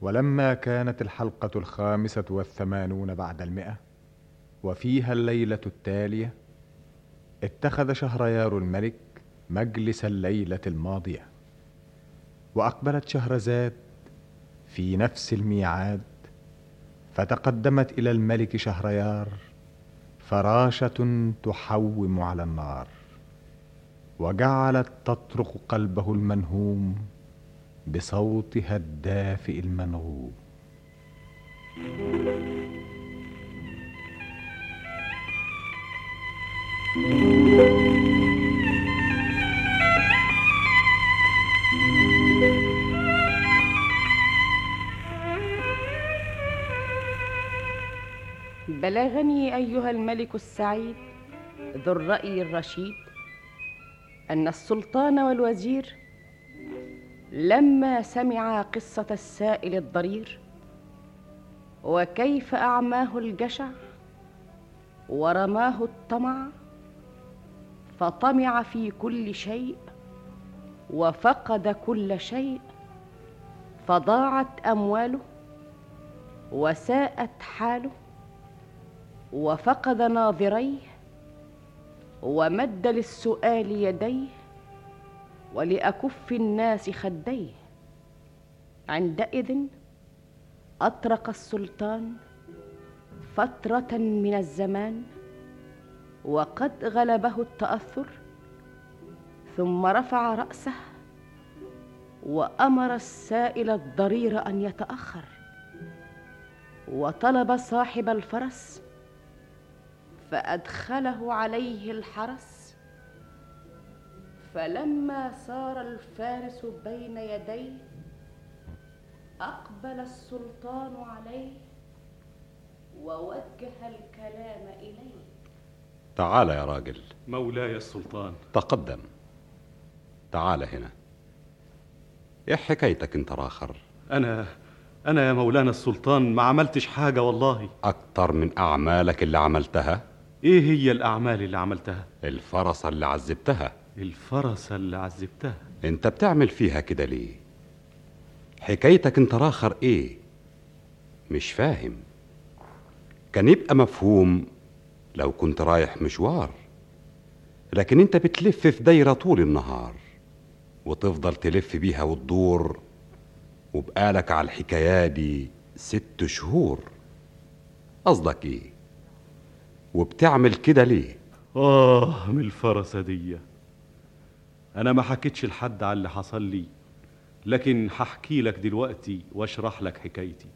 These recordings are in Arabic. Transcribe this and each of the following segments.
ولما كانت الحلقة 85 بعد 100 وفيها الليلة التالية، اتخذ شهريار الملك مجلس الليلة الماضية، وأقبلت شهرزاد في نفس الميعاد، فتقدمت إلى الملك شهريار فراشة تحوم على النار، وجعلت تطرق قلبه المنهوم بصوتها الدافئ المنغوم. بلغني أيها الملك السعيد ذو الرأي الرشيد أن السلطان والوزير لما سمعا قصة السائل الضرير وكيف أعماه الجشع ورماه الطمع، فطمع في كل شيء وفقد كل شيء، فضاعت أمواله وساءت حاله، وفقد ناظريه ومد للسؤال يديه ولأكف الناس خديه. عندئذ أطرق السلطان فترة من الزمان وقد غلبه التأثر، ثم رفع رأسه وأمر السائل الضرير أن يتأخر، وطلب صاحب الفرس فأدخله عليه الحرس. فلما سار الفارس بين يديه أقبل السلطان عليه ووجه الكلام إليه. تعال يا راجل. مولاي السلطان. تقدم. تعال هنا. ايه حكايتك انت راخر؟ أنا يا مولانا السلطان ما عملتش حاجة والله. أكتر من أعمالك اللي عملتها. إيه هي الأعمال اللي عملتها؟ الفرس اللي عذبتها. الفرس اللي عذبتها؟ انت بتعمل فيها كده ليه؟ حكايتك انت راخر ايه؟ مش فاهم. كان يبقى مفهوم لو كنت رايح مشوار، لكن انت بتلف في دايرة طول النهار وتفضل تلف بيها وتدور، وبقالك على الحكاية دي 6 شهور. قصدك ايه؟ وبتعمل كده ليه؟ من الفرسة دي أنا ما حكيتش لحد على اللي حصل لي، لكن هحكي لك دلوقتي واشرح لك حكايتي.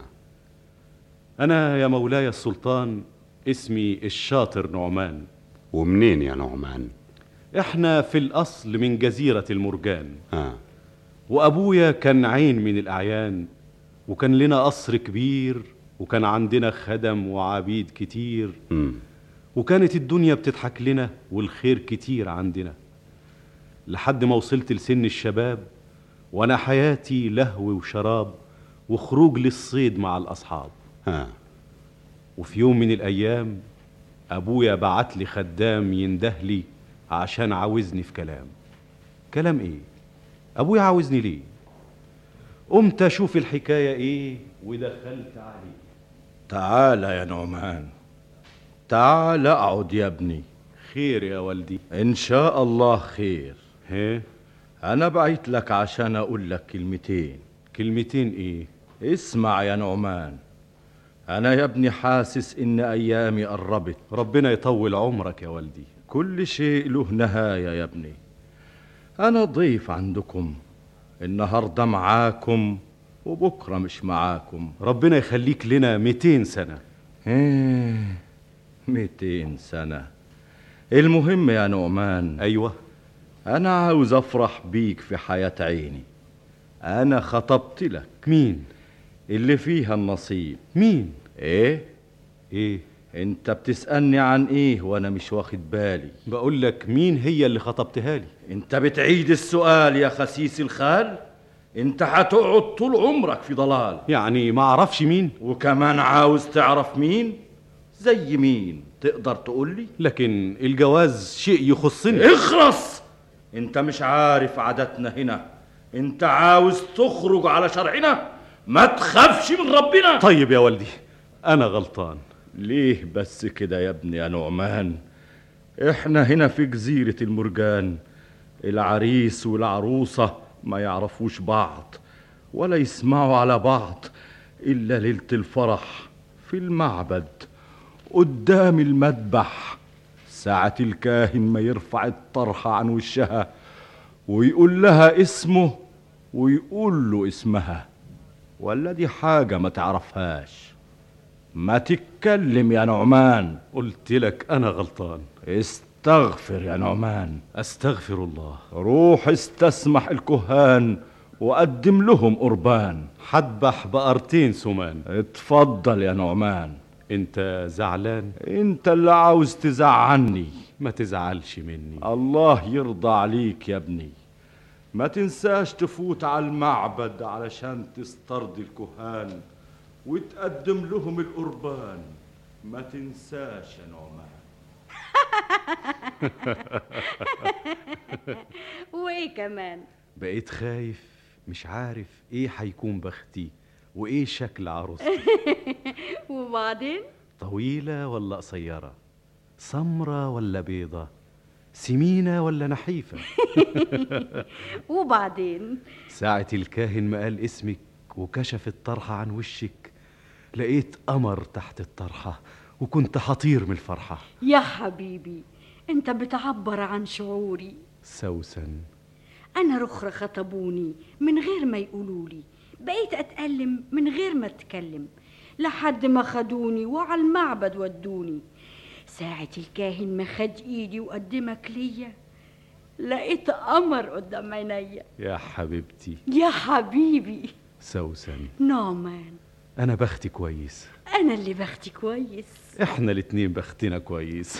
أنا يا مولاي السلطان اسمي الشاطر نعمان. ومنين يا نعمان؟ احنا في الأصل من جزيرة المرجان. وأبويا كان عين من الأعيان، وكان لنا قصر كبير، وكان عندنا خدم وعبيد كتير. وكانت الدنيا بتضحك لنا والخير كتير عندنا، لحد ما وصلت لسن الشباب، وأنا حياتي لهو وشراب وخروج للصيد مع الأصحاب. وفي يوم من الأيام أبويا بعت لي خدام يندهلي عشان عاوزني في كلام. كلام إيه؟ أبويا عاوزني ليه؟ قمت أشوف الحكاية إيه ودخلت عليه. تعال يا نعمان، تعال اقعد يا ابني. خير يا والدي؟ ان شاء الله خير. هيه؟ انا بعت لك عشان اقول لك كلمتين. كلمتين ايه؟ اسمع يا نعمان، انا يا ابني حاسس ان ايامي قربت. ربنا يطول عمرك يا والدي. كل شيء له نهاية يا ابني. انا ضيف عندكم، النهاردة معاكم وبكرة مش معاكم. ربنا يخليك لنا 200 سنة. 200 سنة. المهم يا نعمان. أيوة. أنا عاوز أفرح بيك في حياة عيني. أنا خطبت لك. مين؟ اللي فيها النصيب. مين؟ إيه؟ أنت بتسألني عن إيه وأنا مش واخد بالي؟ بقول لك مين هي اللي خطبتها لي. أنت بتعيد السؤال يا خسيس الخال؟ أنت هتقعد طول عمرك في ضلال. يعني ما أعرفش مين؟ وكمان عاوز تعرف مين؟ زي مين؟ تقدر تقول لي؟ لكن الجواز شيء يخصني. اخرس! انت مش عارف عاداتنا هنا. انت عاوز تخرج على شرعنا ما تخافش من ربنا. طيب يا والدي، أنا غلطان. ليه بس كده يا ابني يا نعمان؟ احنا هنا في جزيرة المرجان، العريس والعروسة ما يعرفوش بعض ولا يسمعوا على بعض إلا ليلة الفرح في المعبد قدام المذبح، ساعة الكاهن ما يرفع الطرحة عن وشها ويقول لها اسمه ويقول له اسمها. ولا دي حاجة ما تعرفهاش؟ ما تتكلم يا نعمان. قلت لك أنا غلطان. استغفر يا نعمان. أستغفر الله. روح استسمح الكهان وقدم لهم قربان. حدبح بقرتين سمان. اتفضل يا نعمان. انت زعلان؟ انت اللي عاوز تزعلني. ما تزعلش مني. الله يرضى عليك يا ابني. ما تنساش تفوت على المعبد علشان تسترضي الكهان وتقدم لهم القربان. ما تنساش يا نعمان. وايه كمان؟ بقيت خايف، مش عارف ايه هيكون بختي وايه شكل عروستي. وبعدين؟ طويلة ولا قصيرة؟ سمرة ولا بيضة؟ سمينة ولا نحيفة؟ وبعدين؟ ساعة الكاهن ما قال اسمك وكشف الطرحة عن وشك، لقيت قمر تحت الطرحة وكنت حطير من الفرحة. يا حبيبي، انت بتعبر عن شعوري. سوسن، انا رخرة خطبوني من غير ما يقولولي، بقيت اتألم من غير ما اتكلم، لحد ما خدوني وعلى المعبد ودوني. ساعة الكاهن ما خد ايدي وقدمك ليا، لقيت قمر قدام عينيا. يا حبيبتي. يا حبيبي. سوسن. نعمان. أنا بختي كويس. أنا اللي بختي كويس. إحنا الاتنين بختنا كويس.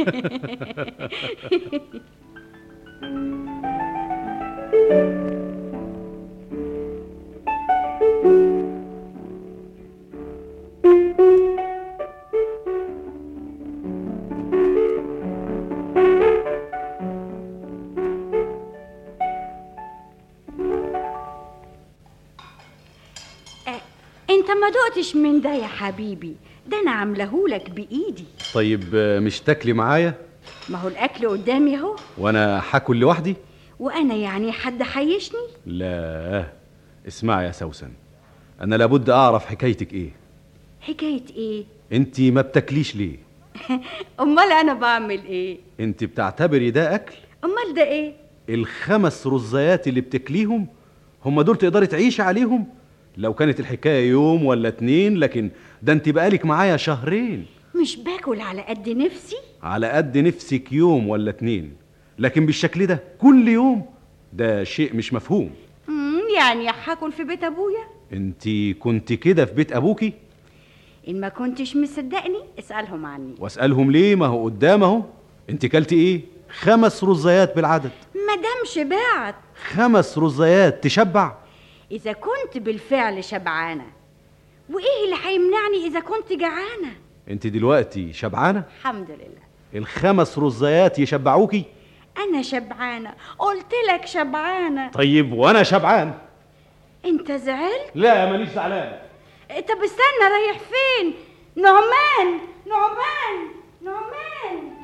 انت ما دقتش من ده يا حبيبي، ده انا عاملهولك بايدي. طيب مش تاكلي معايا؟ ما هو الاكل قدامي اهو. وانا هاكل لوحدي؟ وانا يعني حد حيشني؟ لا، اسمعي يا سوسن، انا لابد اعرف حكايتك ايه. حكاية ايه؟ انتي ما بتاكليش ليه؟ امال انا بعمل ايه؟ انتي بتعتبري ده اكل؟ امال ده ايه؟ ال5 رزيات اللي بتاكليهم هم دول تقدري تعيشي عليهم؟ لو كانت الحكاية يوم ولا 2، لكن ده انت بقالك معايا شهرين. مش باكل على قد نفسي؟ على قد نفسك يوم ولا 2، لكن بالشكل ده كل يوم ده شيء مش مفهوم. يعني هاكل في بيت ابويا؟ انت كنت كده في بيت ابوكي؟ ان ما كنتش مصدقني اسألهم عني. واسألهم ليه؟ ما هو قدام اهو. انت كلتي ايه؟ 5 رزيات بالعدد. مدام شبعت. 5 رزيات تشبع؟ إذا كنت بالفعل شبعانة، وإيه اللي هيمنعني إذا كنت جعانة؟ أنت دلوقتي شبعانة؟ الحمد لله. ال5 رزيات يشبعوكي؟ أنا شبعانة، قلت لك شبعانة. طيب وأنا شبعان. أنت زعلت؟ لا، مانيش زعلان. طب استنى، رايح فين؟ نعمان، نعمان، نعمان.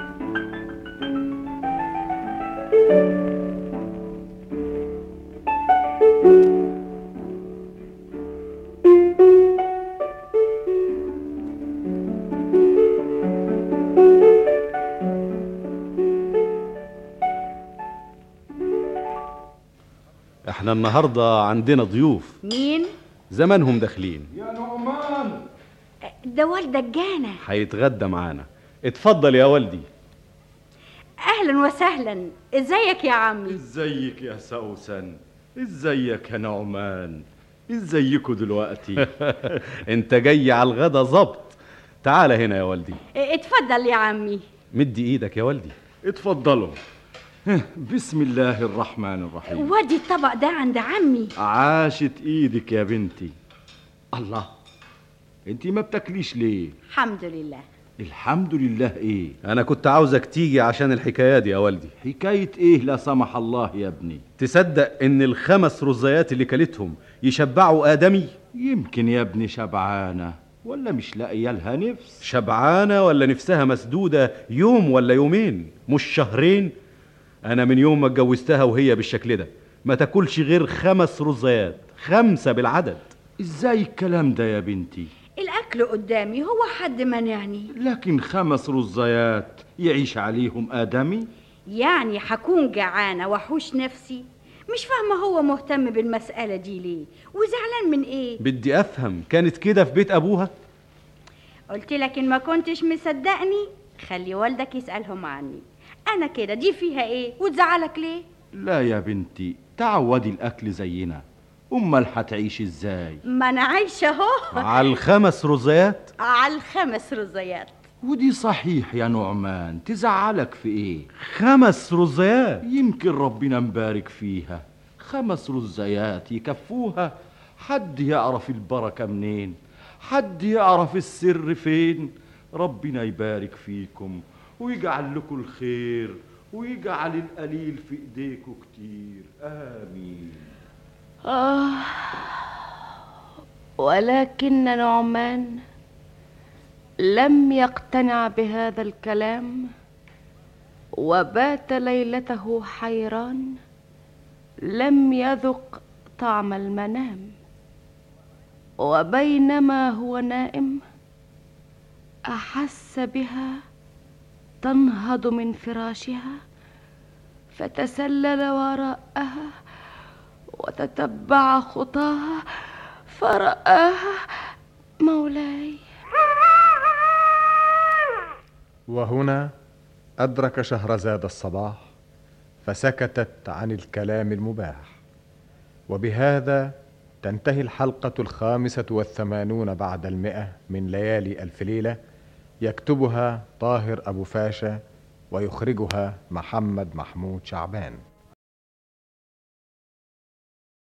احنا النهارده عندنا ضيوف. مين؟ زمانهم داخلين. يا نعمان، ده والدك جانا، هيتغدى معانا. اتفضل يا والدي. اهلا وسهلا. ازيك يا عمي؟ ازيك يا سوسن؟ ازيك يا نعمان؟ ازيكوا دلوقتي؟ انت جاي على الغدا ظبط. تعال هنا يا والدي. اتفضل يا عمي. مدي ايدك يا والدي. اتفضلوا. بسم الله الرحمن الرحيم. ودي الطبق ده عند عمي. عاشت ايدك يا بنتي. الله، انتي ما بتاكليش ليه؟ الحمد لله. الحمد لله. ايه انا كنت عاوزك تيجي عشان الحكايه دي يا والدي. حكاية ايه لا سمح الله يا ابني؟ تصدق ان ال5 رزيات اللي كلتهم يشبعوا ادمي؟ يمكن يا ابني شبعانة ولا مش لاقيه لها نفس. شبعانه ولا نفسها مسدوده يوم ولا يومين مش شهرين؟ انا من يوم ما اتجوزتها وهي بالشكل ده ما تاكلش غير 5 رزيات، 5 بالعدد. ازاي الكلام ده يا بنتي؟ الأكل قدامي، هو حد منعني؟ لكن 5 رزيات يعيش عليهم آدمي؟ يعني حكون جعانة وحوش نفسي؟ مش فاهمة هو مهتم بالمسألة دي ليه وزعلان من ايه؟ بدي افهم، كانت كده في بيت ابوها؟ قلت لك ان ما كنتش مصدقني خلي والدك يسألهم عني. انا كده دي فيها ايه وتزعلك ليه؟ لا يا بنتي، تعودي الأكل زينا، أمال هتعيش ازاي؟ ما انا عايشة اهو. على ال5 رزيات؟ على ال5 رزيات. ودي صحيح يا نعمان، تزعلك في ايه؟ 5 رزيات؟ يمكن ربنا مبارك فيها. 5 رزيات يكفوها؟ حد يعرف البركة منين؟ حد يعرف السر فين؟ ربنا يبارك فيكم ويجعل لكم الخير ويجعل القليل في ايديكم كتير. آمين. ولكن نعمان لم يقتنع بهذا الكلام، وبات ليلته حيران لم يذق طعم المنام. وبينما هو نائم أحس بها تنهض من فراشها، فتسلل وراءها وتتبع خطاها فرآها. مولاي. وهنا أدرك شهرزاد الصباح فسكتت عن الكلام المباح. وبهذا تنتهي الحلقة 85 بعد 100 من ليالي ألف ليلة، يكتبها طاهر أبو فاشا ويخرجها محمد محمود شعبان.